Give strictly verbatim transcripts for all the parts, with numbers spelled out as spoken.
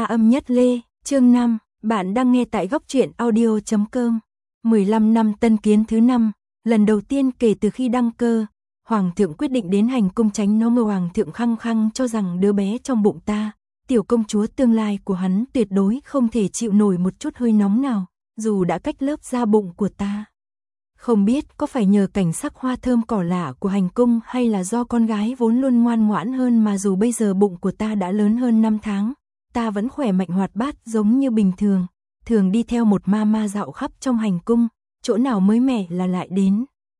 âm nhất lê, chương năm, bạn đang nghe tại góc truyện audio chấm com. mười lăm năm tân kiến thứ năm, lần đầu tiên kể từ khi đăng cơ, Hoàng thượng quyết định đến hành cung tránh nó. Ngô Hoàng thượng khăng khăng cho rằng đứa bé trong bụng ta, tiểu công chúa tương lai của hắn tuyệt đối không thể chịu nổi một chút hơi nóng nào, dù đã cách lớp da bụng của ta. Không biết có phải nhờ cảnh sắc hoa thơm cỏ lạ của hành cung hay là do con gái vốn luôn ngoan ngoãn hơn mà dù bây giờ bụng của ta đã lớn hơn năm tháng, ta vẫn khỏe mạnh hoạt bát giống như bình thường, thường đi theo một ma ma dạo khắp trong hành cung, chỗ nào mới mẻ là lại đến.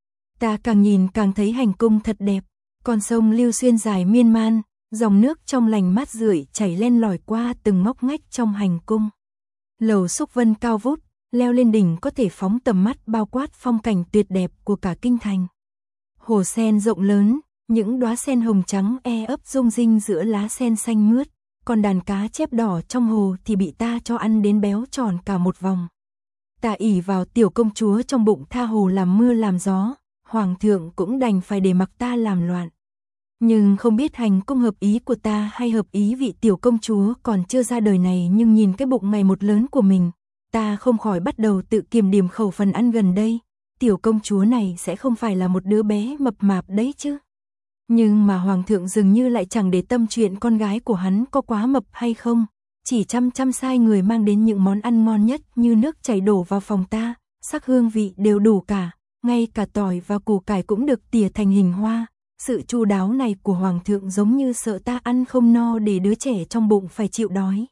Ta càng nhìn càng thấy hành cung thật đẹp, con sông Lưu Xuyên dài miên man, dòng nước trong lành mát rượi chảy len lỏi qua từng ngóc ngách trong hành cung. Lầu xúc vân cao vút, leo lên đỉnh có thể phóng tầm mắt bao quát phong cảnh tuyệt đẹp của cả kinh thành. Hồ sen rộng lớn, những đóa sen hồng trắng e ấp rung rinh giữa lá sen xanh mướt, còn đàn cá chép đỏ trong hồ thì bị ta cho ăn đến béo tròn cả một vòng. Ta ỷ vào tiểu công chúa trong bụng tha hồ làm mưa làm gió, Hoàng thượng cũng đành phải để mặc ta làm loạn. Nhưng không biết hành cung hợp ý của ta hay hợp ý vị tiểu công chúa còn chưa ra đời này, nhưng nhìn cái bụng ngày một lớn của mình, ta không khỏi bắt đầu tự kiềm điểm khẩu phần ăn gần đây. Tiểu công chúa này sẽ không phải là một đứa bé mập mạp đấy chứ. Nhưng mà Hoàng thượng dường như lại chẳng để tâm chuyện con gái của hắn có quá mập hay không, chỉ chăm chăm sai người mang đến những món ăn ngon nhất như nước chảy đổ vào phòng ta, sắc hương vị đều đủ cả, ngay cả tỏi và củ cải cũng được tỉa thành hình hoa. Sự chu đáo này của Hoàng thượng giống như sợ ta ăn không no để đứa trẻ trong bụng phải chịu đói.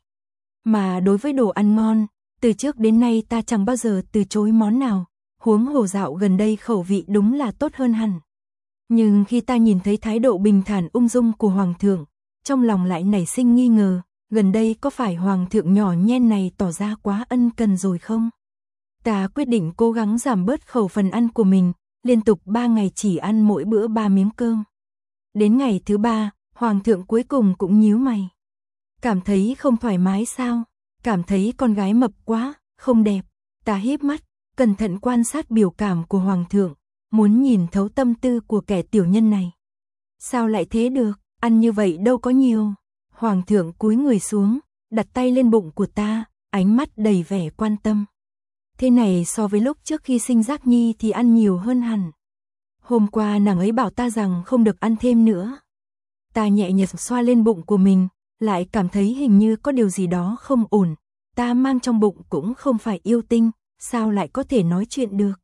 Mà đối với đồ ăn ngon, từ trước đến nay ta chẳng bao giờ từ chối món nào, huống hồ dạo gần đây khẩu vị đúng là tốt hơn hẳn. Nhưng khi ta nhìn thấy thái độ bình thản ung dung của Hoàng thượng, trong lòng lại nảy sinh nghi ngờ, gần đây có phải Hoàng thượng nhỏ nhen này tỏ ra quá ân cần rồi không? Ta quyết định cố gắng giảm bớt khẩu phần ăn của mình, liên tục ba ngày chỉ ăn mỗi bữa ba miếng cơm. Đến ngày thứ ba, Hoàng thượng cuối cùng cũng nhíu mày. Cảm thấy không thoải mái sao? Cảm thấy con gái mập quá, không đẹp. Ta híp mắt, cẩn thận quan sát biểu cảm của Hoàng thượng, muốn nhìn thấu tâm tư của kẻ tiểu nhân này. Sao lại thế được, ăn như vậy đâu có nhiều. Hoàng thượng cúi người xuống, đặt tay lên bụng của ta, ánh mắt đầy vẻ quan tâm. Thế này so với lúc trước khi sinh Giác Nhi thì ăn nhiều hơn hẳn. Hôm qua nàng ấy bảo ta rằng không được ăn thêm nữa. Ta nhẹ nhàng xoa lên bụng của mình, lại cảm thấy hình như có điều gì đó không ổn. Ta mang trong bụng cũng không phải yêu tinh, sao lại có thể nói chuyện được?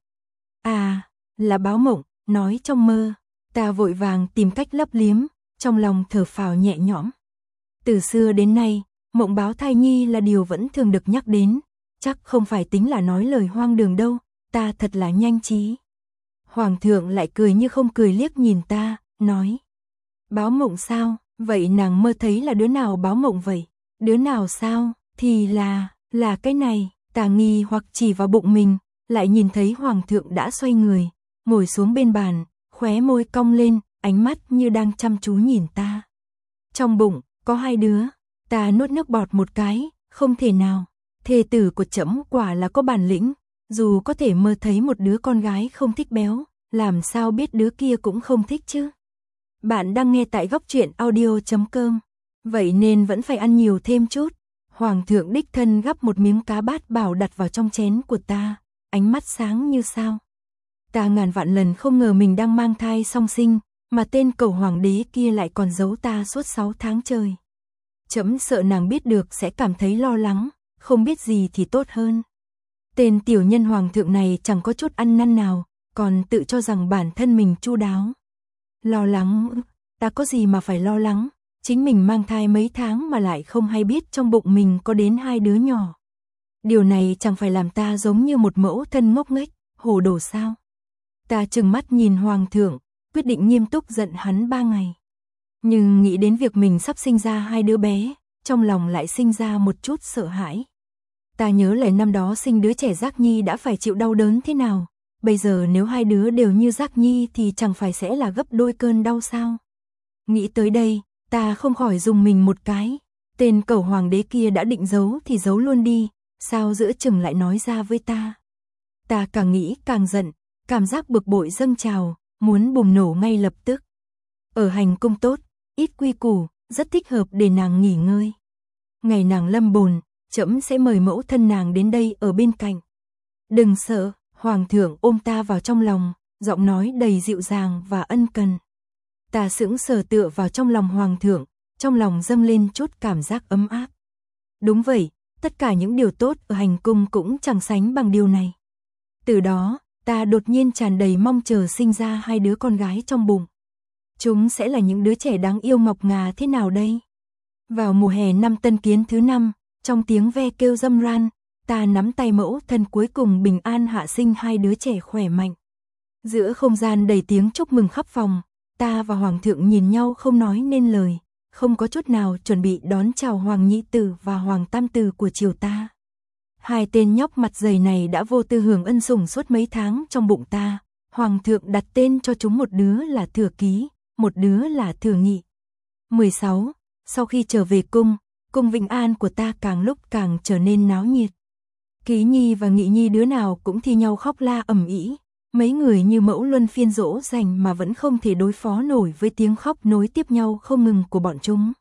À, là báo mộng, nói trong mơ. Ta vội vàng tìm cách lấp liếm, trong lòng thở phào nhẹ nhõm. Từ xưa đến nay, mộng báo thai nhi là điều vẫn thường được nhắc đến. Chắc không phải tính là nói lời hoang đường đâu, ta thật là nhanh trí. Hoàng thượng lại cười như không cười liếc nhìn ta, nói. Báo mộng sao, vậy nàng mơ thấy là đứa nào báo mộng vậy? Đứa nào sao, thì là, là cái này. Ta nghi hoặc chỉ vào bụng mình, lại nhìn thấy Hoàng thượng đã xoay người, ngồi xuống bên bàn, khóe môi cong lên, ánh mắt như đang chăm chú nhìn ta. Trong bụng, có hai đứa, ta nuốt nước bọt một cái, không thể nào. Thê tử của trẫm quả là có bản lĩnh, dù có thể mơ thấy một đứa con gái không thích béo, làm sao biết đứa kia cũng không thích chứ. Bạn đang nghe tại góc truyện audio chấm com, vậy nên vẫn phải ăn nhiều thêm chút. Hoàng thượng đích thân gắp một miếng cá bát bảo đặt vào trong chén của ta, ánh mắt sáng như sao. Ta ngàn vạn lần không ngờ mình đang mang thai song sinh, mà tên cẩu hoàng đế kia lại còn giấu ta suốt sáu tháng trời. Trẫm sợ nàng biết được sẽ cảm thấy lo lắng, không biết gì thì tốt hơn. Tên tiểu nhân Hoàng thượng này chẳng có chút ăn năn nào, còn tự cho rằng bản thân mình chu đáo. Lo lắng, ta có gì mà phải lo lắng, chính mình mang thai mấy tháng mà lại không hay biết trong bụng mình có đến hai đứa nhỏ. Điều này chẳng phải làm ta giống như một mẫu thân ngốc nghếch, hồ đồ sao? Ta trừng mắt nhìn Hoàng thượng, quyết định nghiêm túc giận hắn ba ngày. Nhưng nghĩ đến việc mình sắp sinh ra hai đứa bé, trong lòng lại sinh ra một chút sợ hãi. Ta nhớ lại năm đó sinh đứa trẻ Giác Nhi đã phải chịu đau đớn thế nào, bây giờ nếu hai đứa đều như Giác Nhi thì chẳng phải sẽ là gấp đôi cơn đau sao? Nghĩ tới đây, ta không khỏi dùng mình một cái, tên cẩu hoàng đế kia đã định giấu thì giấu luôn đi, sao giữa chừng lại nói ra với ta? Ta càng nghĩ càng giận, cảm giác bực bội dâng trào, muốn bùng nổ ngay lập tức. Ở hành cung tốt, ít quy củ, rất thích hợp để nàng nghỉ ngơi. Ngày nàng lâm bồn, trẫm sẽ mời mẫu thân nàng đến đây ở bên cạnh. Đừng sợ, hoàng thượng ôm ta vào trong lòng, giọng nói đầy dịu dàng và ân cần. Ta sững sờ tựa vào trong lòng hoàng thượng, trong lòng dâng lên chút cảm giác ấm áp. Đúng vậy, tất cả những điều tốt ở hành cung cũng chẳng sánh bằng điều này. Từ đó, ta đột nhiên tràn đầy mong chờ sinh ra hai đứa con gái trong bụng. Chúng sẽ là những đứa trẻ đáng yêu ngọc ngà thế nào đây? Vào mùa hè năm Tân Kiến thứ năm, trong tiếng ve kêu râm ran, ta nắm tay mẫu thân cuối cùng bình an hạ sinh hai đứa trẻ khỏe mạnh. Giữa không gian đầy tiếng chúc mừng khắp phòng, ta và hoàng thượng nhìn nhau không nói nên lời, không có chút nào chuẩn bị đón chào hoàng nhị tử và hoàng tam tử của triều ta. Hai tên nhóc mặt dày này đã vô tư hưởng ân sủng suốt mấy tháng trong bụng ta. Hoàng thượng đặt tên cho chúng một đứa là Thừa Ký, một đứa là Thừa Nghị. mười sáu. Sau khi trở về cung, cung Vĩnh An của ta càng lúc càng trở nên náo nhiệt. Ký Nhi và Nghị Nhi đứa nào cũng thi nhau khóc la ầm ĩ. Mấy người như mẫu luân phiên dỗ dành mà vẫn không thể đối phó nổi với tiếng khóc nối tiếp nhau không ngừng của bọn chúng.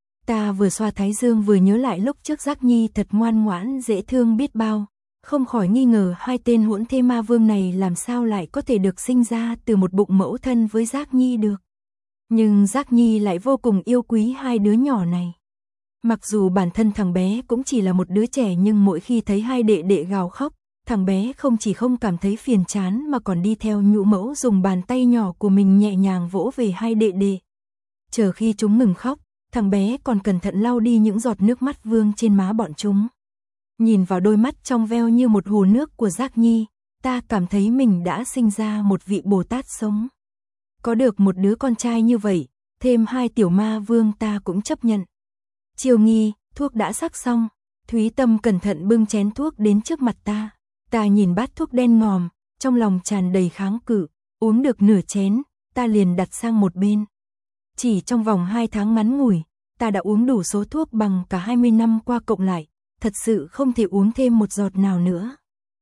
Ta vừa xoa thái dương vừa nhớ lại lúc trước Giác Nhi thật ngoan ngoãn dễ thương biết bao, không khỏi nghi ngờ hai tên hỗn thê ma vương này làm sao lại có thể được sinh ra từ một bụng mẫu thân với Giác Nhi được. Nhưng Giác Nhi lại vô cùng yêu quý hai đứa nhỏ này. Mặc dù bản thân thằng bé cũng chỉ là một đứa trẻ nhưng mỗi khi thấy hai đệ đệ gào khóc, thằng bé không chỉ không cảm thấy phiền chán mà còn đi theo nhũ mẫu dùng bàn tay nhỏ của mình nhẹ nhàng vỗ về hai đệ đệ. Chờ khi chúng ngừng khóc, thằng bé còn cẩn thận lau đi những giọt nước mắt vương trên má bọn chúng. Nhìn vào đôi mắt trong veo như một hồ nước của Giác Nhi, ta cảm thấy mình đã sinh ra một vị Bồ Tát sống. Có được một đứa con trai như vậy, thêm hai tiểu ma vương ta cũng chấp nhận. Chiều Nghi, thuốc đã sắc xong, Thúy Tâm cẩn thận bưng chén thuốc đến trước mặt ta. Ta nhìn bát thuốc đen ngòm, trong lòng tràn đầy kháng cự, uống được nửa chén, ta liền đặt sang một bên. Chỉ trong vòng hai tháng ngắn ngủi, ta đã uống đủ số thuốc bằng cả hai mươi năm qua cộng lại, thật sự không thể uống thêm một giọt nào nữa.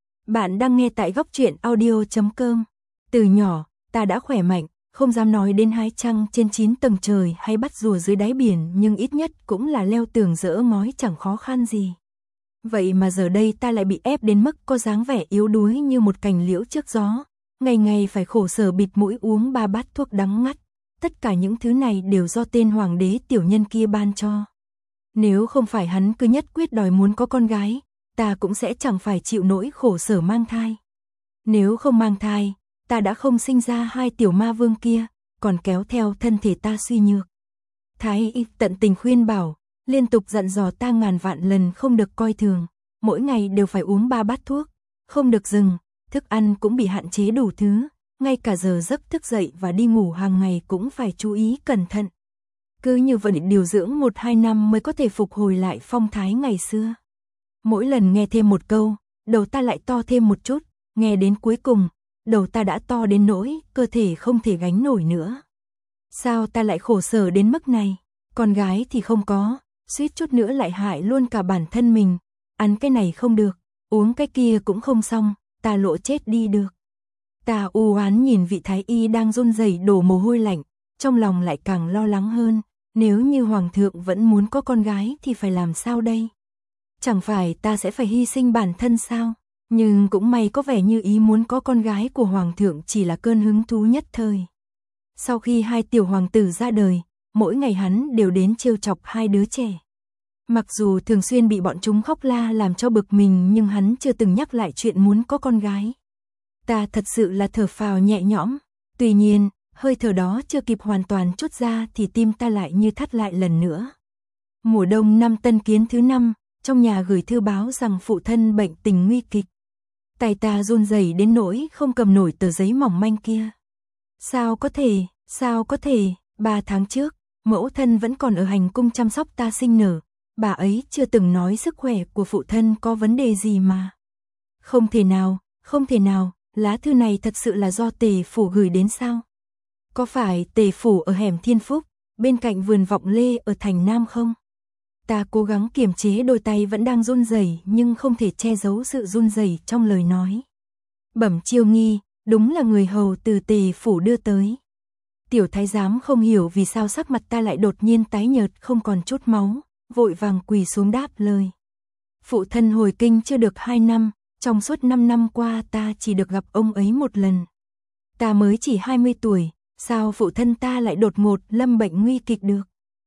Bạn đang nghe tại góc truyện audio chấm com. Từ nhỏ, ta đã khỏe mạnh, không dám nói đến hái trăng trên chín tầng trời hay bắt rùa dưới đáy biển, nhưng ít nhất cũng là leo tường dỡ ngói chẳng khó khăn gì. Vậy mà giờ đây ta lại bị ép đến mức có dáng vẻ yếu đuối như một cành liễu trước gió, ngày ngày phải khổ sở bịt mũi uống ba bát thuốc đắng ngắt. Tất cả những thứ này đều do tên hoàng đế tiểu nhân kia ban cho. Nếu không phải hắn cứ nhất quyết đòi muốn có con gái, ta cũng sẽ chẳng phải chịu nỗi khổ sở mang thai. Nếu không mang thai, ta đã không sinh ra hai tiểu ma vương kia, còn kéo theo thân thể ta suy nhược. Thái y tận tình khuyên bảo, liên tục dặn dò ta ngàn vạn lần không được coi thường, mỗi ngày đều phải uống ba bát thuốc, không được dừng, thức ăn cũng bị hạn chế đủ thứ, ngay cả giờ giấc thức dậy và đi ngủ hàng ngày cũng phải chú ý cẩn thận. Cứ như vậy điều dưỡng một hai năm mới có thể phục hồi lại phong thái ngày xưa. Mỗi lần nghe thêm một câu, đầu ta lại to thêm một chút, nghe đến cuối cùng, đầu ta đã to đến nỗi cơ thể không thể gánh nổi nữa. Sao ta lại khổ sở đến mức này? Con gái thì không có, suýt chút nữa lại hại luôn cả bản thân mình. Ăn cái này không được, uống cái kia cũng không xong, ta lộ chết đi được. Ta u oán nhìn vị thái y đang run rẩy đổ mồ hôi lạnh, trong lòng lại càng lo lắng hơn. Nếu như hoàng thượng vẫn muốn có con gái thì phải làm sao đây? Chẳng phải ta sẽ phải hy sinh bản thân sao? Nhưng cũng may có vẻ như ý muốn có con gái của hoàng thượng chỉ là cơn hứng thú nhất thời. Sau khi hai tiểu hoàng tử ra đời, mỗi ngày hắn đều đến trêu chọc hai đứa trẻ. Mặc dù thường xuyên bị bọn chúng khóc la làm cho bực mình, nhưng hắn chưa từng nhắc lại chuyện muốn có con gái. Ta thật sự là thở phào nhẹ nhõm. Tuy nhiên, hơi thở đó chưa kịp hoàn toàn trút ra thì tim ta lại như thắt lại lần nữa. Mùa đông năm Tân Kiến thứ năm, trong nhà gửi thư báo rằng phụ thân bệnh tình nguy kịch. Tay ta run rẩy đến nỗi không cầm nổi tờ giấy mỏng manh kia. Sao có thể, sao có thể, ba tháng trước, mẫu thân vẫn còn ở hành cung chăm sóc ta sinh nở. Bà ấy chưa từng nói sức khỏe của phụ thân có vấn đề gì mà. Không thể nào, không thể nào, lá thư này thật sự là do Tề phủ gửi đến sao? Có phải Tề phủ ở hẻm Thiên Phúc, bên cạnh vườn Vọng Lê ở thành Nam không? Ta cố gắng kiềm chế đôi tay vẫn đang run rẩy nhưng không thể che giấu sự run rẩy trong lời nói. Bẩm Chiêu Nghi, đúng là người hầu từ Tề phủ đưa tới. Tiểu thái giám không hiểu vì sao sắc mặt ta lại đột nhiên tái nhợt không còn chút máu, vội vàng quỳ xuống đáp lời. Phụ thân hồi kinh chưa được hai năm, trong suốt năm năm qua ta chỉ được gặp ông ấy một lần. Ta mới chỉ hai mươi tuổi, sao phụ thân ta lại đột ngột lâm bệnh nguy kịch được?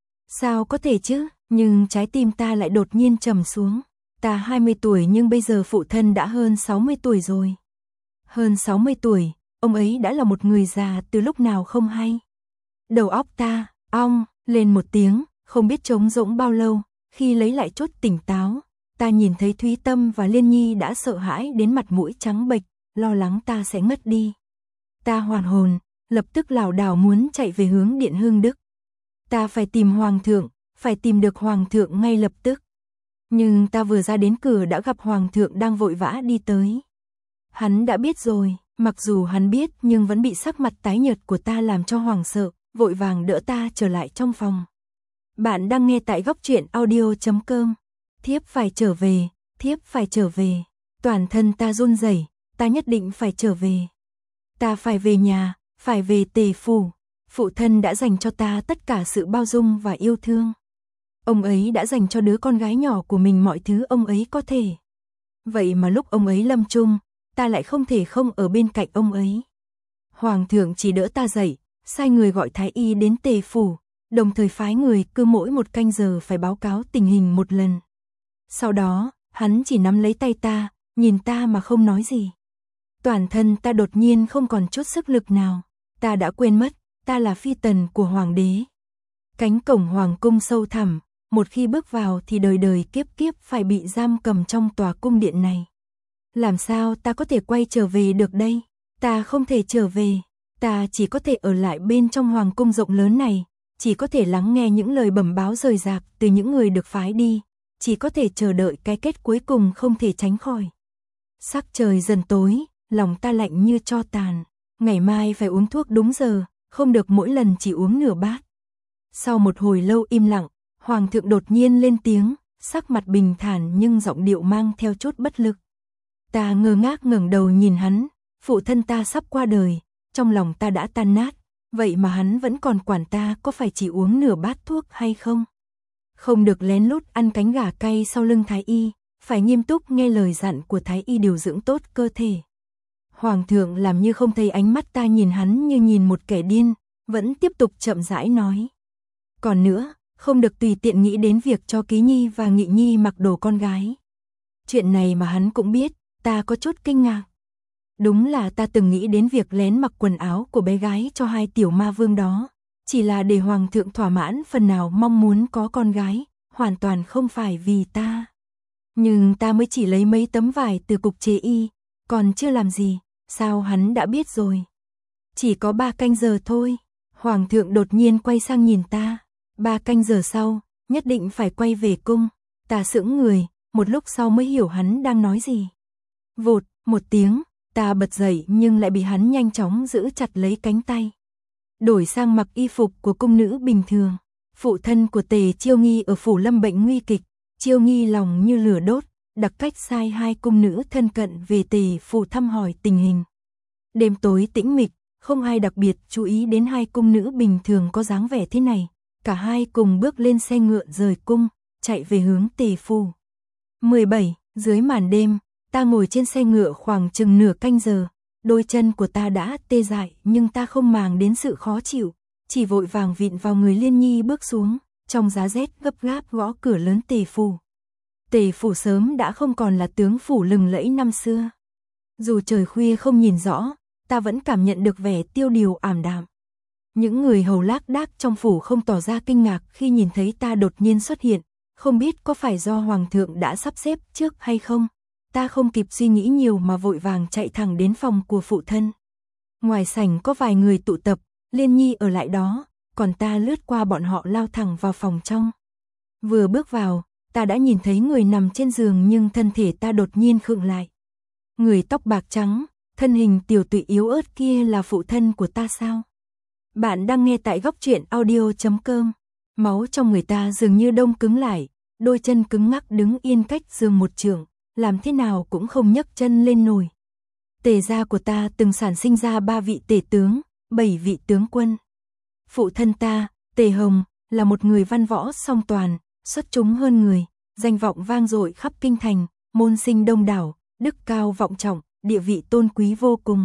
Sao có thể chứ, nhưng trái tim ta lại đột nhiên trầm xuống. Ta hai mươi tuổi nhưng bây giờ phụ thân đã hơn sáu mươi tuổi rồi. Hơn sáu mươi tuổi, ông ấy đã là một người già từ lúc nào không hay. Đầu óc ta, ong, lên một tiếng, không biết trống rỗng bao lâu, khi lấy lại chút tỉnh táo, ta nhìn thấy Thúy Tâm và Liên Nhi đã sợ hãi đến mặt mũi trắng bệch, lo lắng ta sẽ ngất đi. Ta hoàn hồn, lập tức lảo đảo muốn chạy về hướng Điện Hưng Đức. Ta phải tìm Hoàng thượng, phải tìm được Hoàng thượng ngay lập tức. Nhưng ta vừa ra đến cửa đã gặp Hoàng thượng đang vội vã đi tới. Hắn đã biết rồi, mặc dù hắn biết nhưng vẫn bị sắc mặt tái nhợt của ta làm cho hoảng sợ, vội vàng đỡ ta trở lại trong phòng. Bạn đang nghe tại góc truyện audio chấm com. Thiếp phải trở về, thiếp phải trở về. Toàn thân ta run rẩy, ta nhất định phải trở về. Ta phải về nhà, phải về Tề phủ. Phụ thân đã dành cho ta tất cả sự bao dung và yêu thương. Ông ấy đã dành cho đứa con gái nhỏ của mình mọi thứ ông ấy có thể. Vậy mà lúc ông ấy lâm chung, ta lại không thể không ở bên cạnh ông ấy. Hoàng thượng chỉ đỡ ta dậy, sai người gọi thái y đến Tề phủ, đồng thời phái người cứ mỗi một canh giờ phải báo cáo tình hình một lần. Sau đó, hắn chỉ nắm lấy tay ta, nhìn ta mà không nói gì. Toàn thân ta đột nhiên không còn chút sức lực nào, ta đã quên mất, ta là phi tần của hoàng đế. Cánh cổng hoàng cung sâu thẳm, một khi bước vào thì đời đời kiếp kiếp phải bị giam cầm trong tòa cung điện này. Làm sao ta có thể quay trở về được đây? Ta không thể trở về, ta chỉ có thể ở lại bên trong hoàng cung rộng lớn này, chỉ có thể lắng nghe những lời bẩm báo rời rạc từ những người được phái đi, chỉ có thể chờ đợi cái kết cuối cùng không thể tránh khỏi. Sắc trời dần tối, lòng ta lạnh như tro tàn, ngày mai phải uống thuốc đúng giờ, không được mỗi lần chỉ uống nửa bát. Sau một hồi lâu im lặng, Hoàng thượng đột nhiên lên tiếng, sắc mặt bình thản nhưng giọng điệu mang theo chút bất lực. Ta ngơ ngác ngẩng đầu nhìn hắn, phụ thân ta sắp qua đời, trong lòng ta đã tan nát, vậy mà hắn vẫn còn quản ta có phải chỉ uống nửa bát thuốc hay không. Không được lén lút ăn cánh gà cay sau lưng thái y, phải nghiêm túc nghe lời dặn của thái y điều dưỡng tốt cơ thể. Hoàng thượng làm như không thấy ánh mắt ta nhìn hắn như nhìn một kẻ điên, vẫn tiếp tục chậm rãi nói. Còn nữa, không được tùy tiện nghĩ đến việc cho Ký Nhi và Nghị Nhi mặc đồ con gái. Chuyện này mà hắn cũng biết, ta có chút kinh ngạc. Đúng là ta từng nghĩ đến việc lén mặc quần áo của bé gái cho hai tiểu ma vương đó, chỉ là để Hoàng thượng thỏa mãn phần nào mong muốn có con gái, hoàn toàn không phải vì ta. Nhưng ta mới chỉ lấy mấy tấm vải từ cục chế y, còn chưa làm gì, sao hắn đã biết rồi. Chỉ có ba canh giờ thôi, Hoàng thượng đột nhiên quay sang nhìn ta. Ba canh giờ sau, nhất định phải quay về cung. Ta sững người, một lúc sau mới hiểu hắn đang nói gì. Vụt, một tiếng, ta bật dậy nhưng lại bị hắn nhanh chóng giữ chặt lấy cánh tay. Đổi sang mặc y phục của cung nữ bình thường. Phụ thân của Tề Chiêu Nghi ở phủ lâm bệnh nguy kịch, Chiêu Nghi lòng như lửa đốt, đặc cách sai hai cung nữ thân cận về Tề phủ thăm hỏi tình hình. Đêm tối tĩnh mịch, không ai đặc biệt chú ý đến hai cung nữ bình thường có dáng vẻ thế này. Cả hai cùng bước lên xe ngựa rời cung, chạy về hướng Tề phủ. mười bảy, dưới màn đêm, ta ngồi trên xe ngựa khoảng chừng nửa canh giờ, đôi chân của ta đã tê dại nhưng ta không màng đến sự khó chịu, chỉ vội vàng vịn vào người Liên Nhi bước xuống, trong giá rét gấp gáp gõ cửa lớn Tề phủ. Tề phủ sớm đã không còn là tướng phủ lừng lẫy năm xưa. Dù trời khuya không nhìn rõ, ta vẫn cảm nhận được vẻ tiêu điều ảm đạm. Những người hầu lác đác trong phủ không tỏ ra kinh ngạc khi nhìn thấy ta đột nhiên xuất hiện, không biết có phải do Hoàng thượng đã sắp xếp trước hay không. Ta không kịp suy nghĩ nhiều mà vội vàng chạy thẳng đến phòng của phụ thân. Ngoài sảnh có vài người tụ tập, Liên Nhi ở lại đó, còn ta lướt qua bọn họ lao thẳng vào phòng trong. Vừa bước vào, ta đã nhìn thấy người nằm trên giường nhưng thân thể ta đột nhiên khựng lại. Người tóc bạc trắng, thân hình tiểu tụy yếu ớt kia là phụ thân của ta sao? Bạn đang nghe tại góc truyện audio chấm com. Máu trong người ta dường như đông cứng lại, đôi chân cứng ngắc đứng yên cách giường một trượng, làm thế nào cũng không nhấc chân lên nổi. Tề gia của ta từng sản sinh ra ba vị tể tướng, bảy vị tướng quân. Phụ thân ta, Tề Hồng, là một người văn võ song toàn, xuất chúng hơn người, danh vọng vang dội khắp kinh thành, môn sinh đông đảo, đức cao vọng trọng, địa vị tôn quý vô cùng.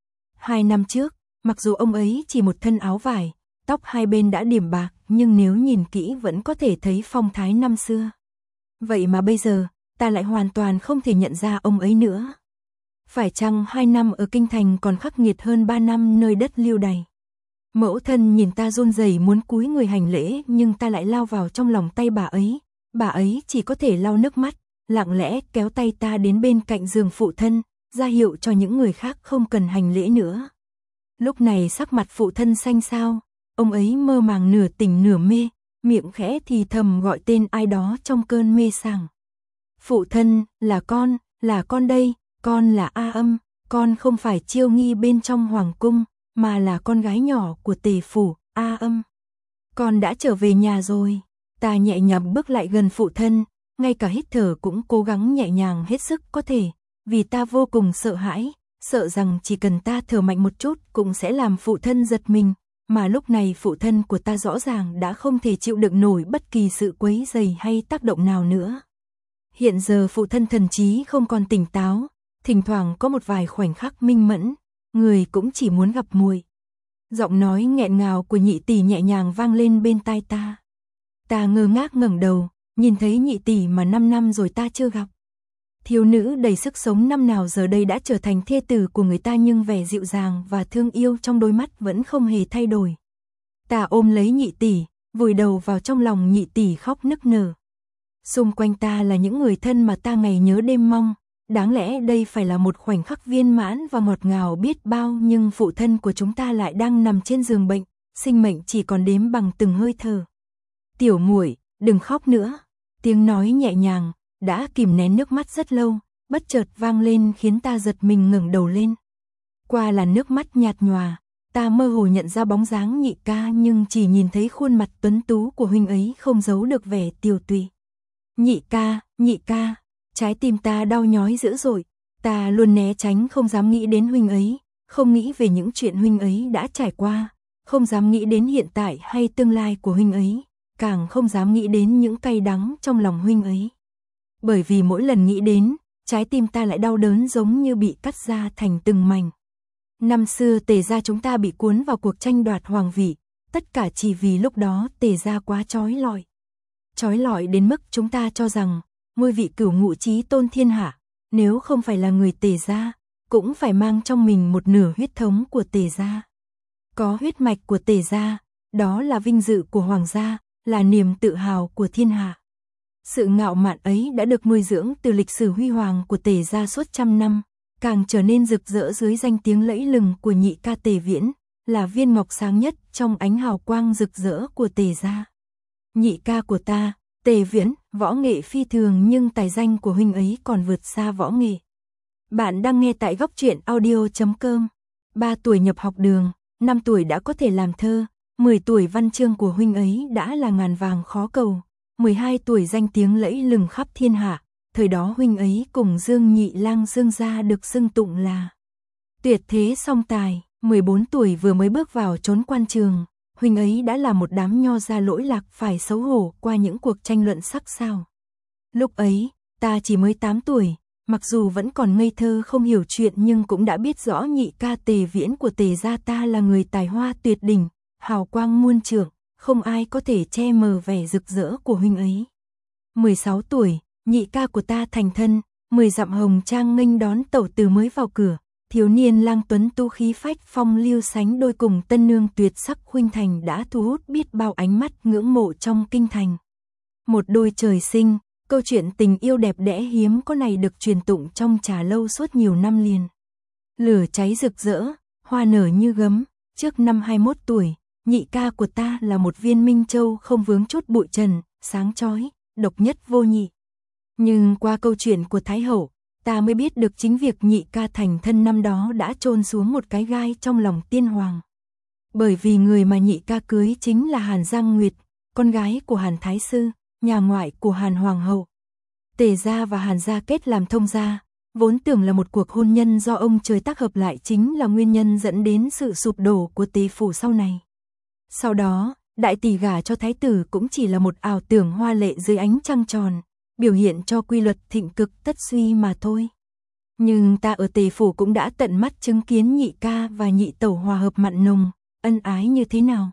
Hai năm trước, mặc dù ông ấy chỉ một thân áo vải, tóc hai bên đã điểm bạc, nhưng nếu nhìn kỹ vẫn có thể thấy phong thái năm xưa. Vậy mà bây giờ, ta lại hoàn toàn không thể nhận ra ông ấy nữa. Phải chăng hai năm ở kinh thành còn khắc nghiệt hơn ba năm nơi đất lưu đày? Mẫu thân nhìn ta run rẩy muốn cúi người hành lễ, nhưng ta lại lao vào trong lòng tay bà ấy. Bà ấy chỉ có thể lau nước mắt, lặng lẽ kéo tay ta đến bên cạnh giường phụ thân, ra hiệu cho những người khác không cần hành lễ nữa. Lúc này sắc mặt phụ thân xanh xao, ông ấy mơ màng nửa tỉnh nửa mê, miệng khẽ thì thầm gọi tên ai đó trong cơn mê sảng. Phụ thân, là con, là con đây, con là A Âm, con không phải chiêu nghi bên trong hoàng cung, mà là con gái nhỏ của tề phủ, A Âm. Con đã trở về nhà rồi. Ta nhẹ nhàng bước lại gần phụ thân, ngay cả hít thở cũng cố gắng nhẹ nhàng hết sức có thể, vì ta vô cùng sợ hãi, sợ rằng chỉ cần ta thở mạnh một chút cũng sẽ làm phụ thân giật mình, mà lúc này phụ thân của ta rõ ràng đã không thể chịu đựng nổi bất kỳ sự quấy rầy hay tác động nào nữa. Hiện giờ phụ thân thần trí không còn tỉnh táo, thỉnh thoảng có một vài khoảnh khắc minh mẫn, người cũng chỉ muốn gặp muội. Giọng nói nghẹn ngào của nhị tỷ nhẹ nhàng vang lên bên tai ta. Ta ngơ ngác ngẩng đầu, nhìn thấy nhị tỷ mà năm năm rồi ta chưa gặp. Thiếu nữ đầy sức sống năm nào giờ đây đã trở thành thê tử của người ta, nhưng vẻ dịu dàng và thương yêu trong đôi mắt vẫn không hề thay đổi. Ta ôm lấy nhị tỷ, vùi đầu vào trong lòng nhị tỷ khóc nức nở. Xung quanh ta là những người thân mà ta ngày nhớ đêm mong, đáng lẽ đây phải là một khoảnh khắc viên mãn và ngọt ngào biết bao, nhưng phụ thân của chúng ta lại đang nằm trên giường bệnh, sinh mệnh chỉ còn đếm bằng từng hơi thở. Tiểu muội, đừng khóc nữa. Tiếng nói nhẹ nhàng, đã kìm nén nước mắt rất lâu, bất chợt vang lên khiến ta giật mình ngẩng đầu lên. Qua làn nước mắt nhạt nhòa, ta mơ hồ nhận ra bóng dáng nhị ca, nhưng chỉ nhìn thấy khuôn mặt tuấn tú của huynh ấy không giấu được vẻ tiều tụy. Nhị ca, nhị ca, trái tim ta đau nhói dữ dội, ta luôn né tránh không dám nghĩ đến huynh ấy, không nghĩ về những chuyện huynh ấy đã trải qua, không dám nghĩ đến hiện tại hay tương lai của huynh ấy, càng không dám nghĩ đến những cay đắng trong lòng huynh ấy. Bởi vì mỗi lần nghĩ đến, trái tim ta lại đau đớn giống như bị cắt ra thành từng mảnh. Năm xưa Tề gia chúng ta bị cuốn vào cuộc tranh đoạt hoàng vị, tất cả chỉ vì lúc đó Tề gia quá chói lọi. Chói lọi đến mức chúng ta cho rằng, ngôi vị cửu ngũ chí tôn thiên hạ, nếu không phải là người Tề gia, cũng phải mang trong mình một nửa huyết thống của Tề gia. Có huyết mạch của Tề gia, đó là vinh dự của hoàng gia, là niềm tự hào của thiên hạ. Sự ngạo mạn ấy đã được nuôi dưỡng từ lịch sử huy hoàng của Tề gia suốt trăm năm, càng trở nên rực rỡ dưới danh tiếng lẫy lừng của nhị ca Tề Viễn, là viên ngọc sáng nhất trong ánh hào quang rực rỡ của Tề gia. Nhị ca của ta, Tề Viễn, võ nghệ phi thường, nhưng tài danh của huynh ấy còn vượt xa võ nghệ. Bạn đang nghe tại góc truyện audio chấm com. ba tuổi nhập học đường, năm tuổi đã có thể làm thơ, mười tuổi văn chương của huynh ấy đã là ngàn vàng khó cầu, mười hai tuổi danh tiếng lẫy lừng khắp thiên hạ, thời đó huynh ấy cùng Dương Nhị Lang Dương gia được xưng tụng là tuyệt thế song tài, mười bốn tuổi vừa mới bước vào chốn quan trường, huynh ấy đã là một đám nho gia lỗi lạc phải xấu hổ qua những cuộc tranh luận sắc sảo. Lúc ấy, ta chỉ mới tám tuổi, mặc dù vẫn còn ngây thơ không hiểu chuyện nhưng cũng đã biết rõ nhị ca Tề Viễn của Tề gia ta là người tài hoa tuyệt đỉnh, hào quang muôn trượng, không ai có thể che mờ vẻ rực rỡ của huynh ấy. mười sáu tuổi, nhị ca của ta thành thân, mười dặm hồng trang nghênh đón tẩu từ mới vào cửa, thiếu niên lang tuấn tu khí phách phong lưu sánh đôi cùng tân nương tuyệt sắc khuynh thành đã thu hút biết bao ánh mắt ngưỡng mộ trong kinh thành. Một đôi trời sinh, câu chuyện tình yêu đẹp đẽ hiếm có này được truyền tụng trong trà lâu suốt nhiều năm liền. Lửa cháy rực rỡ, hoa nở như gấm, trước năm hai mươi mốt tuổi, nhị ca của ta là một viên minh châu không vướng chút bụi trần, sáng chói, độc nhất vô nhị. Nhưng qua câu chuyện của Thái Hậu, ta mới biết được chính việc nhị ca thành thân năm đó đã chôn xuống một cái gai trong lòng tiên hoàng. Bởi vì người mà nhị ca cưới chính là Hàn Giang Nguyệt, con gái của Hàn Thái Sư, nhà ngoại của Hàn Hoàng hậu. Tề gia và Hàn gia kết làm thông gia, vốn tưởng là một cuộc hôn nhân do ông trời tác hợp lại chính là nguyên nhân dẫn đến sự sụp đổ của Tề phủ sau này. Sau đó, đại tỷ gả cho thái tử cũng chỉ là một ảo tưởng hoa lệ dưới ánh trăng tròn, biểu hiện cho quy luật thịnh cực tất suy mà thôi. Nhưng ta ở Tề phủ cũng đã tận mắt chứng kiến nhị ca và nhị tẩu hòa hợp mặn nồng, ân ái như thế nào.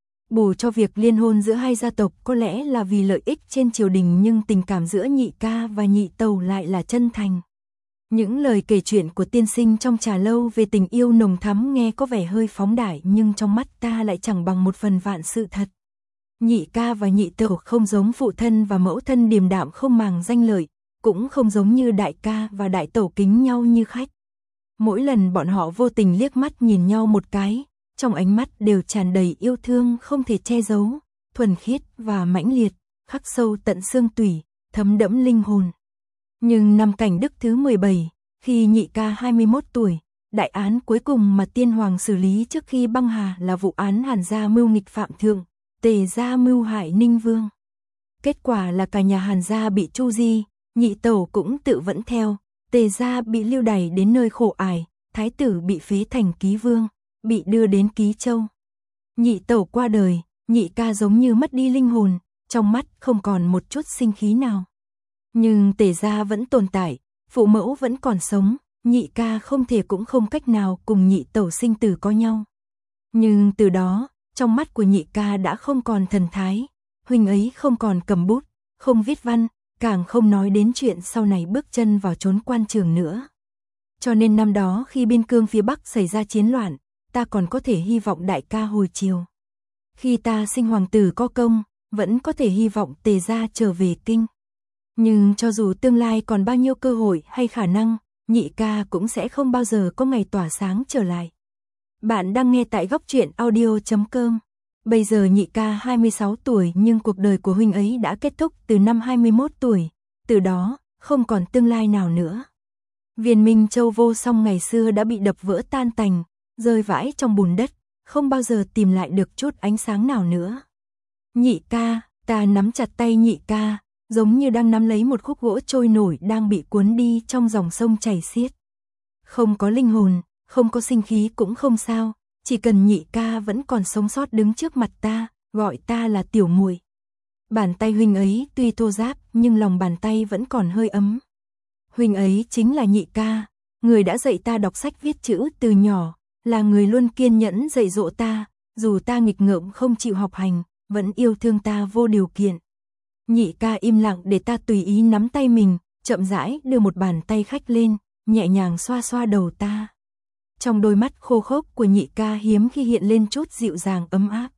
Bù cho việc liên hôn giữa hai gia tộc có lẽ là vì lợi ích trên triều đình, nhưng tình cảm giữa nhị ca và nhị tẩu lại là chân thành. Những lời kể chuyện của tiên sinh trong trà lâu về tình yêu nồng thắm nghe có vẻ hơi phóng đại, nhưng trong mắt ta lại chẳng bằng một phần vạn sự thật. Nhị ca và nhị tẩu không giống phụ thân và mẫu thân điềm đạm không màng danh lợi, cũng không giống như đại ca và đại tẩu kính nhau như khách. Mỗi lần bọn họ vô tình liếc mắt nhìn nhau một cái, trong ánh mắt đều tràn đầy yêu thương không thể che giấu, thuần khiết và mãnh liệt, khắc sâu tận xương tủy, thấm đẫm linh hồn. Nhưng năm Cảnh Đức thứ mười bảy, khi nhị ca hai mươi mốt tuổi, đại án cuối cùng mà tiên hoàng xử lý trước khi băng hà là vụ án Hàn gia mưu nghịch phạm thượng, Tề gia mưu hại Ninh Vương. Kết quả là cả nhà Hàn gia bị tru di, nhị tẩu cũng tự vẫn theo, Tề gia bị lưu đày đến nơi khổ ải, thái tử bị phế thành ký vương, bị đưa đến Ký Châu. Nhị tẩu qua đời, nhị ca giống như mất đi linh hồn, trong mắt không còn một chút sinh khí nào. Nhưng Tề gia vẫn tồn tại, phụ mẫu vẫn còn sống, nhị ca không thể cũng không cách nào cùng nhị tẩu sinh tử có nhau. Nhưng từ đó, trong mắt của nhị ca đã không còn thần thái, huynh ấy không còn cầm bút, không viết văn, càng không nói đến chuyện sau này bước chân vào chốn quan trường nữa. Cho nên năm đó khi biên cương phía Bắc xảy ra chiến loạn, ta còn có thể hy vọng đại ca hồi chiều. Khi ta sinh hoàng tử có công, vẫn có thể hy vọng Tề gia trở về kinh. Nhưng cho dù tương lai còn bao nhiêu cơ hội hay khả năng, nhị ca cũng sẽ không bao giờ có ngày tỏa sáng trở lại. Bạn đang nghe tại góc truyện audio chấm com. Bây giờ nhị ca hai mươi sáu tuổi, nhưng cuộc đời của huynh ấy đã kết thúc từ năm hai mươi mốt tuổi, từ đó không còn tương lai nào nữa. Viên Minh Châu vô song ngày xưa đã bị đập vỡ tan tành, rơi vãi trong bùn đất, không bao giờ tìm lại được chút ánh sáng nào nữa. Nhị ca, ta nắm chặt tay nhị ca, giống như đang nắm lấy một khúc gỗ trôi nổi đang bị cuốn đi trong dòng sông chảy xiết. Không có linh hồn, không có sinh khí cũng không sao, chỉ cần nhị ca vẫn còn sống sót đứng trước mặt ta, gọi ta là tiểu muội. Bàn tay huynh ấy tuy thô ráp nhưng lòng bàn tay vẫn còn hơi ấm. Huynh ấy chính là nhị ca, người đã dạy ta đọc sách viết chữ từ nhỏ, là người luôn kiên nhẫn dạy dỗ ta, dù ta nghịch ngợm không chịu học hành, vẫn yêu thương ta vô điều kiện. Nhị ca im lặng để ta tùy ý nắm tay mình, chậm rãi đưa một bàn tay khách lên, nhẹ nhàng xoa xoa đầu ta. Trong đôi mắt khô khốc của nhị ca hiếm khi hiện lên chút dịu dàng ấm áp.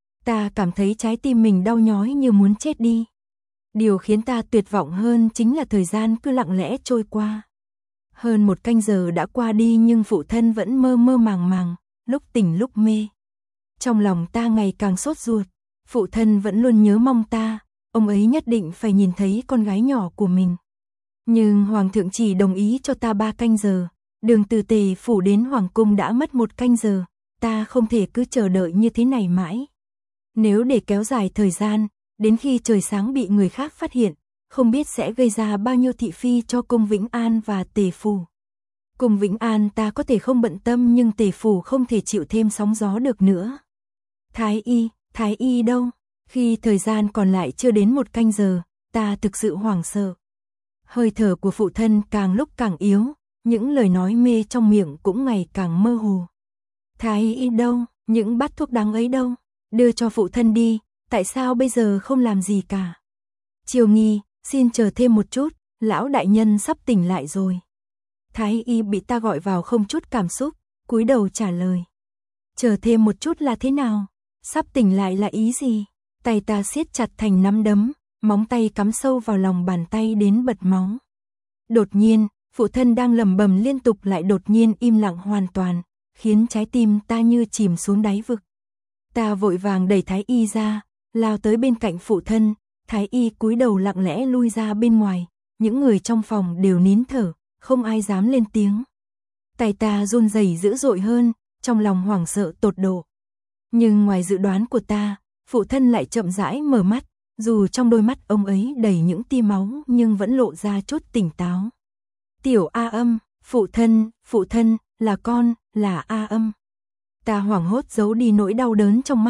Ta cảm thấy trái tim mình đau nhói như muốn chết đi. Điều khiến ta tuyệt vọng hơn chính là thời gian cứ lặng lẽ trôi qua. Hơn một canh giờ đã qua đi nhưng phụ thân vẫn mơ mơ màng màng, lúc tỉnh lúc mê. Trong lòng ta ngày càng sốt ruột, phụ thân vẫn luôn nhớ mong ta, ông ấy nhất định phải nhìn thấy con gái nhỏ của mình. Nhưng hoàng thượng chỉ đồng ý cho ta ba canh giờ, đường từ Tề phủ đến hoàng cung đã mất một canh giờ, ta không thể cứ chờ đợi như thế này mãi. Nếu để kéo dài thời gian, đến khi trời sáng bị người khác phát hiện, không biết sẽ gây ra bao nhiêu thị phi cho cung Vĩnh An và Tề phủ. Cung Vĩnh An ta có thể không bận tâm, nhưng Tề phủ không thể chịu thêm sóng gió được nữa. Thái y, Thái y đâu? Khi thời gian còn lại chưa đến một canh giờ, ta thực sự hoảng sợ. Hơi thở của phụ thân càng lúc càng yếu, những lời nói mê trong miệng cũng ngày càng mơ hồ. Thái y đâu? Những bát thuốc đắng ấy đâu? Đưa cho phụ thân đi, tại sao bây giờ không làm gì cả? Triều Nghi, xin chờ thêm một chút, lão đại nhân sắp tỉnh lại rồi. Thái y bị ta gọi vào không chút cảm xúc, cúi đầu trả lời. Chờ thêm một chút là thế nào? Sắp tỉnh lại là ý gì? Tay ta siết chặt thành nắm đấm, móng tay cắm sâu vào lòng bàn tay đến bật máu. Đột nhiên, phụ thân đang lẩm bẩm liên tục lại đột nhiên im lặng hoàn toàn, khiến trái tim ta như chìm xuống đáy vực. Ta vội vàng đẩy Thái y ra, lao tới bên cạnh phụ thân, Thái y cúi đầu lặng lẽ lui ra bên ngoài, những người trong phòng đều nín thở, không ai dám lên tiếng. Tay ta run rẩy dữ dội hơn, trong lòng hoảng sợ tột độ. Nhưng ngoài dự đoán của ta, phụ thân lại chậm rãi mở mắt, dù trong đôi mắt ông ấy đầy những tia máu nhưng vẫn lộ ra chút tỉnh táo. Tiểu A Âm, phụ thân, phụ thân, là con, là A Âm. Ta hoảng hốt giấu đi nỗi đau đớn trong mắt,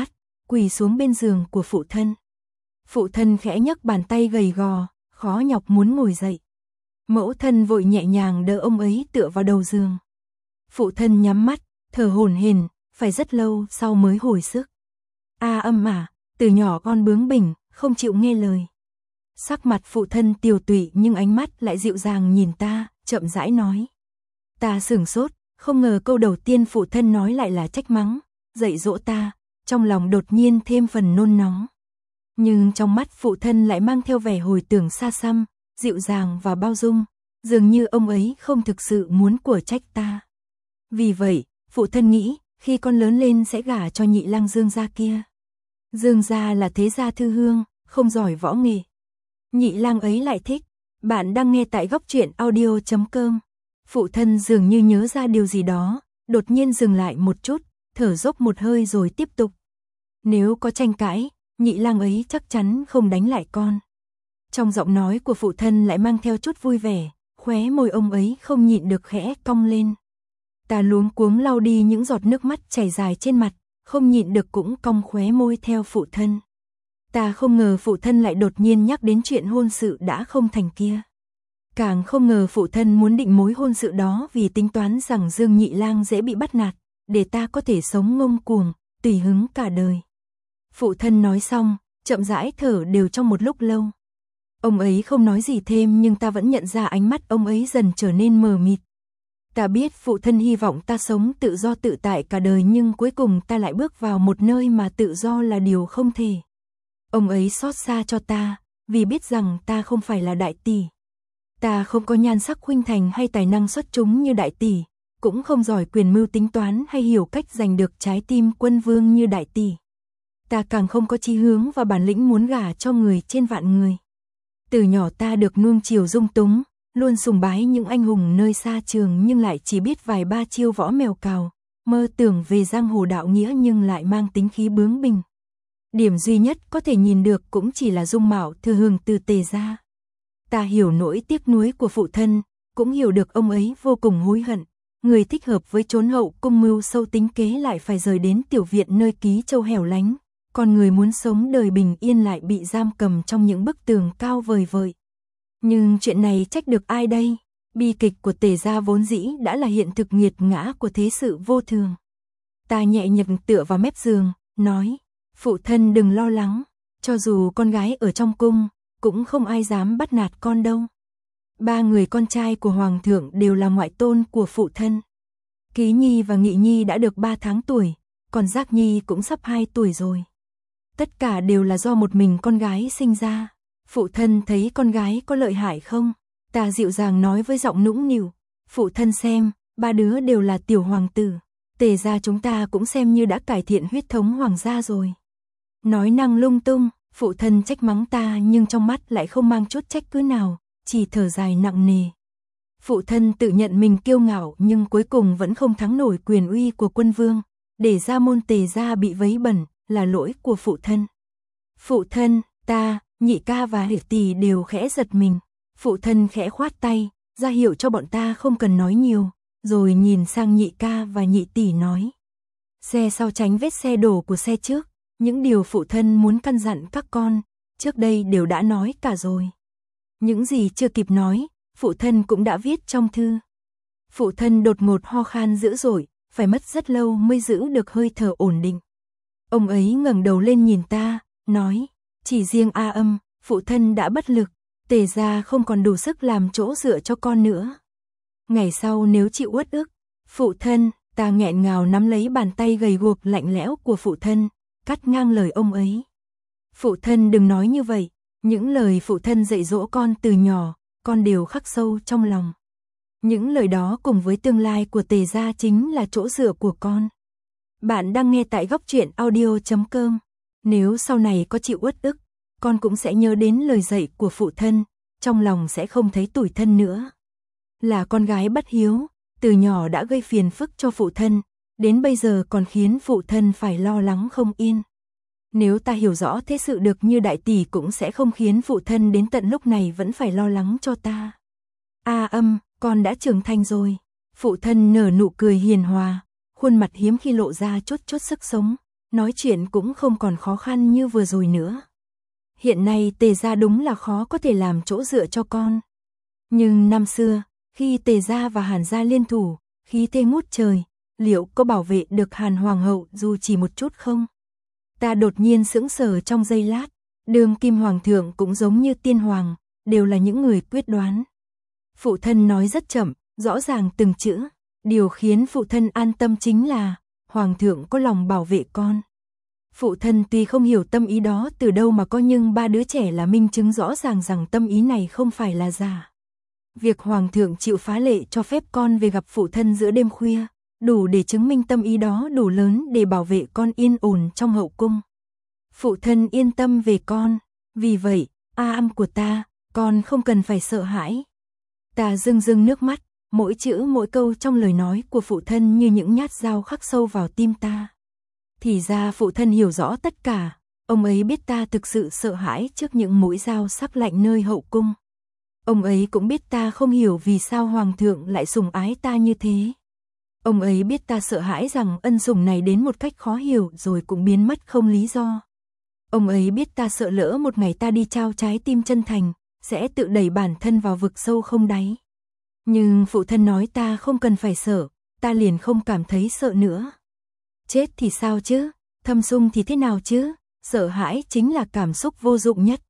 quỳ xuống bên giường của phụ thân. Phụ thân khẽ nhấc bàn tay gầy gò, khó nhọc muốn ngồi dậy. Mẫu thân vội nhẹ nhàng đỡ ông ấy tựa vào đầu giường. Phụ thân nhắm mắt, thở hổn hển, phải rất lâu sau mới hồi sức. A Âm à, từ nhỏ con bướng bỉnh, không chịu nghe lời. Sắc mặt phụ thân tiều tụy nhưng ánh mắt lại dịu dàng nhìn ta, chậm rãi nói. Ta sửng sốt, không ngờ câu đầu tiên phụ thân nói lại là trách mắng, dạy dỗ ta, trong lòng đột nhiên thêm phần nôn nóng. Nhưng trong mắt phụ thân lại mang theo vẻ hồi tưởng xa xăm, dịu dàng và bao dung, dường như ông ấy không thực sự muốn của trách ta. Vì vậy, phụ thân nghĩ, khi con lớn lên sẽ gả cho nhị lang Dương gia kia. Dương gia là thế gia thư hương, không giỏi võ nghệ. Nhị lang ấy lại thích. Bạn đang nghe tại góc truyện audio chấm com. Phụ thân dường như nhớ ra điều gì đó, đột nhiên dừng lại một chút, thở dốc một hơi rồi tiếp tục. Nếu có tranh cãi, nhị lang ấy chắc chắn không đánh lại con. Trong giọng nói của phụ thân lại mang theo chút vui vẻ, khóe môi ông ấy không nhịn được khẽ cong lên. Ta luống cuống lau đi những giọt nước mắt chảy dài trên mặt, không nhịn được cũng cong khóe môi theo phụ thân. Ta không ngờ phụ thân lại đột nhiên nhắc đến chuyện hôn sự đã không thành kia. Càng không ngờ phụ thân muốn định mối hôn sự đó vì tính toán rằng Dương nhị lang dễ bị bắt nạt, để ta có thể sống ngông cuồng, tùy hứng cả đời. Phụ thân nói xong, chậm rãi thở đều trong một lúc lâu. Ông ấy không nói gì thêm nhưng ta vẫn nhận ra ánh mắt ông ấy dần trở nên mờ mịt. Ta biết phụ thân hy vọng ta sống tự do tự tại cả đời nhưng cuối cùng ta lại bước vào một nơi mà tự do là điều không thể. Ông ấy xót xa cho ta, vì biết rằng ta không phải là đại tỷ. Ta không có nhan sắc khuynh thành hay tài năng xuất chúng như đại tỷ, cũng không giỏi quyền mưu tính toán hay hiểu cách giành được trái tim quân vương như đại tỷ. Ta càng không có chí hướng và bản lĩnh muốn gả cho người trên vạn người. Từ nhỏ ta được nuông chiều dung túng, luôn sùng bái những anh hùng nơi xa trường nhưng lại chỉ biết vài ba chiêu võ mèo cào, mơ tưởng về giang hồ đạo nghĩa nhưng lại mang tính khí bướng bỉnh. Điểm duy nhất có thể nhìn được cũng chỉ là dung mạo thừa hưởng từ Tề gia. Ta hiểu nỗi tiếc nuối của phụ thân, cũng hiểu được ông ấy vô cùng hối hận. Người thích hợp với chốn hậu cung mưu sâu tính kế lại phải rời đến tiểu viện nơi ký châu hẻo lánh, còn người muốn sống đời bình yên lại bị giam cầm trong những bức tường cao vời vợi. Nhưng chuyện này trách được ai đây? Bi kịch của Tề gia vốn dĩ đã là hiện thực nghiệt ngã của thế sự vô thường. Ta nhẹ nhàng tựa vào mép giường, nói, phụ thân đừng lo lắng, cho dù con gái ở trong cung, cũng không ai dám bắt nạt con đâu. Ba người con trai của Hoàng thượng đều là ngoại tôn của phụ thân. Ký Nhi và Nghị Nhi đã được ba tháng tuổi, còn Giác Nhi cũng sắp hai tuổi rồi. Tất cả đều là do một mình con gái sinh ra. Phụ thân thấy con gái có lợi hại không? Ta dịu dàng nói với giọng nũng nịu. Phụ thân xem, ba đứa đều là tiểu hoàng tử. Tề gia chúng ta cũng xem như đã cải thiện huyết thống hoàng gia rồi. Nói năng lung tung, phụ thân trách mắng ta nhưng trong mắt lại không mang chút trách cứ nào, chỉ thở dài nặng nề. Phụ thân tự nhận mình kiêu ngạo nhưng cuối cùng vẫn không thắng nổi quyền uy của quân vương, để gia môn Tề gia bị vấy bẩn, là lỗi của phụ thân. Phụ thân, ta, nhị ca và hiệp tỷ đều khẽ giật mình. Phụ thân khẽ khoát tay, ra hiệu cho bọn ta không cần nói nhiều, rồi nhìn sang nhị ca và nhị tỷ nói. Xe sau tránh vết xe đổ của xe trước, những điều phụ thân muốn căn dặn các con, trước đây đều đã nói cả rồi. Những gì chưa kịp nói, phụ thân cũng đã viết trong thư. Phụ thân đột ngột ho khan dữ dội, phải mất rất lâu mới giữ được hơi thở ổn định. Ông ấy ngẩng đầu lên nhìn ta, nói, chỉ riêng A Âm, phụ thân đã bất lực, Tề gia không còn đủ sức làm chỗ dựa cho con nữa. Ngày sau nếu chịu uất ức, phụ thân, ta nghẹn ngào nắm lấy bàn tay gầy guộc lạnh lẽo của phụ thân, cắt ngang lời ông ấy. Phụ thân đừng nói như vậy, những lời phụ thân dạy dỗ con từ nhỏ, con đều khắc sâu trong lòng. Những lời đó cùng với tương lai của Tề gia chính là chỗ dựa của con. Bạn đang nghe tại góc truyện audio chấm com. Nếu sau này có chịu uất ức, con cũng sẽ nhớ đến lời dạy của phụ thân, trong lòng sẽ không thấy tủi thân nữa. Là con gái bất hiếu, từ nhỏ đã gây phiền phức cho phụ thân, đến bây giờ còn khiến phụ thân phải lo lắng không yên. Nếu ta hiểu rõ thế sự được như đại tỷ cũng sẽ không khiến phụ thân đến tận lúc này vẫn phải lo lắng cho ta. A Âm, con đã trưởng thành rồi. Phụ thân nở nụ cười hiền hòa, khuôn mặt hiếm khi lộ ra chút chút sức sống. nói chuyện cũng không còn khó khăn như vừa rồi nữa. Hiện nay Tề gia đúng là khó có thể làm chỗ dựa cho con. Nhưng năm xưa, khi Tề gia và Hàn gia liên thủ, khí thế ngút trời, liệu có bảo vệ được Hàn hoàng hậu dù chỉ một chút không? Ta đột nhiên sững sờ trong giây lát, Đương kim hoàng thượng cũng giống như tiên hoàng, đều là những người quyết đoán. Phụ thân nói rất chậm, rõ ràng từng chữ, điều khiến phụ thân an tâm chính là hoàng thượng có lòng bảo vệ con. Phụ thân tuy không hiểu tâm ý đó từ đâu mà có, nhưng ba đứa trẻ là minh chứng rõ ràng rằng tâm ý này không phải là giả. Việc hoàng thượng chịu phá lệ cho phép con về gặp phụ thân giữa đêm khuya, đủ để chứng minh tâm ý đó đủ lớn để bảo vệ con yên ổn trong hậu cung. Phụ thân yên tâm về con, vì vậy, a âm của ta, con không cần phải sợ hãi. Ta rưng rưng nước mắt, mỗi chữ mỗi câu trong lời nói của phụ thân như những nhát dao khắc sâu vào tim ta. Thì ra phụ thân hiểu rõ tất cả, ông ấy biết ta thực sự sợ hãi trước những mũi dao sắc lạnh nơi hậu cung. Ông ấy cũng biết ta không hiểu vì sao hoàng thượng lại sủng ái ta như thế. Ông ấy biết ta sợ hãi rằng ân sủng này đến một cách khó hiểu rồi cũng biến mất không lý do. Ông ấy biết ta sợ lỡ một ngày ta đi trao trái tim chân thành, sẽ tự đẩy bản thân vào vực sâu không đáy. Nhưng phụ thân nói ta không cần phải sợ, ta liền không cảm thấy sợ nữa. Chết thì sao chứ, thâm sung thì thế nào chứ, sợ hãi chính là cảm xúc vô dụng nhất.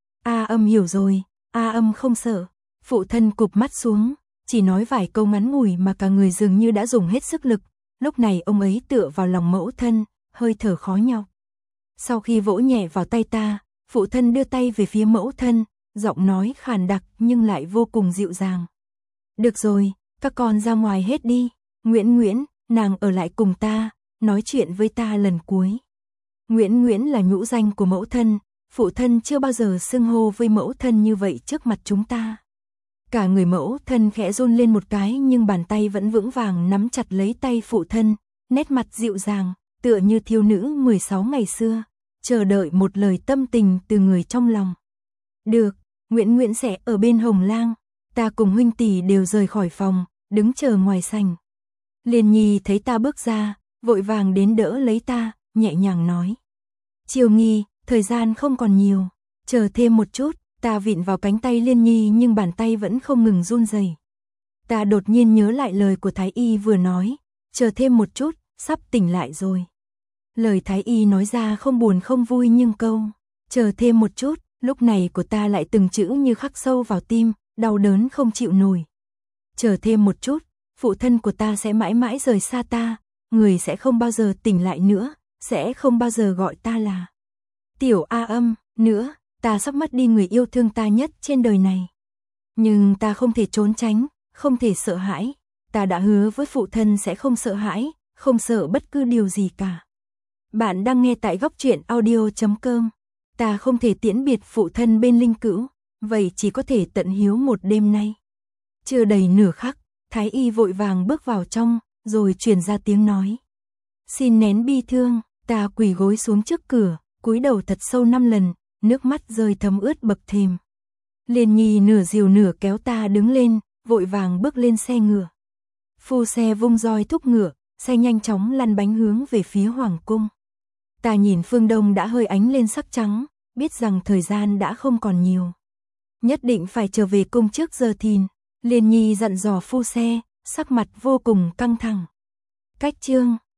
A âm hiểu rồi, A âm không sợ. Phụ thân cụp mắt xuống, chỉ nói vài câu ngắn ngủi mà cả người dường như đã dùng hết sức lực. Lúc này ông ấy tựa vào lòng mẫu thân, hơi thở khó nhọc. Sau khi vỗ nhẹ vào tay ta, phụ thân đưa tay về phía mẫu thân, giọng nói khàn đặc nhưng lại vô cùng dịu dàng. Được rồi, các con ra ngoài hết đi. Nguyễn Nguyễn, nàng ở lại cùng ta, nói chuyện với ta lần cuối. Nguyễn Nguyễn là nhũ danh của mẫu thân, phụ thân chưa bao giờ xưng hô với mẫu thân như vậy trước mặt chúng ta. Cả người mẫu thân khẽ run lên một cái nhưng bàn tay vẫn vững vàng nắm chặt lấy tay phụ thân, nét mặt dịu dàng, tựa như thiếu nữ mười sáu ngày xưa, chờ đợi một lời tâm tình từ người trong lòng. Được, Nguyễn Nguyễn sẽ ở bên Hồng Lang, ta cùng huynh tỷ đều rời khỏi phòng, đứng chờ ngoài sảnh. Liên Nhi thấy ta bước ra, vội vàng đến đỡ lấy ta, nhẹ nhàng nói. Triều Nghi, thời gian không còn nhiều, chờ thêm một chút. Ta vịn vào cánh tay Liên Nhi nhưng bàn tay vẫn không ngừng run rẩy. Ta đột nhiên nhớ lại lời của Thái Y vừa nói, chờ thêm một chút, sắp tỉnh lại rồi. Lời Thái Y nói ra không buồn không vui nhưng câu, chờ thêm một chút, lúc này của ta lại từng chữ như khắc sâu vào tim, đau đớn không chịu nổi. Chờ thêm một chút, phụ thân của ta sẽ mãi mãi rời xa ta, người sẽ không bao giờ tỉnh lại nữa, sẽ không bao giờ gọi ta là Tiểu A Âm nữa. Ta sắp mất đi người yêu thương ta nhất trên đời này. Nhưng ta không thể trốn tránh, không thể sợ hãi. Ta đã hứa với phụ thân sẽ không sợ hãi, không sợ bất cứ điều gì cả. Bạn đang nghe tại góc truyện audio chấm com. Ta không thể tiễn biệt phụ thân bên linh cữu, vậy chỉ có thể tận hiếu một đêm nay. Chưa đầy nửa khắc, Thái Y vội vàng bước vào trong, rồi truyền ra tiếng nói. Xin nén bi thương, ta quỳ gối xuống trước cửa, cúi đầu thật sâu năm lần. Nước mắt rơi thấm ướt bậc thềm. Liên Nhi nửa dìu nửa kéo ta đứng lên, vội vàng bước lên xe ngựa. Phu xe vung roi thúc ngựa, xe nhanh chóng lăn bánh hướng về phía hoàng cung. Ta nhìn phương đông đã hơi ánh lên sắc trắng, biết rằng thời gian đã không còn nhiều. Nhất định phải trở về cung trước giờ thìn. Liên Nhi dặn dò phu xe, sắc mặt vô cùng căng thẳng. Cách chương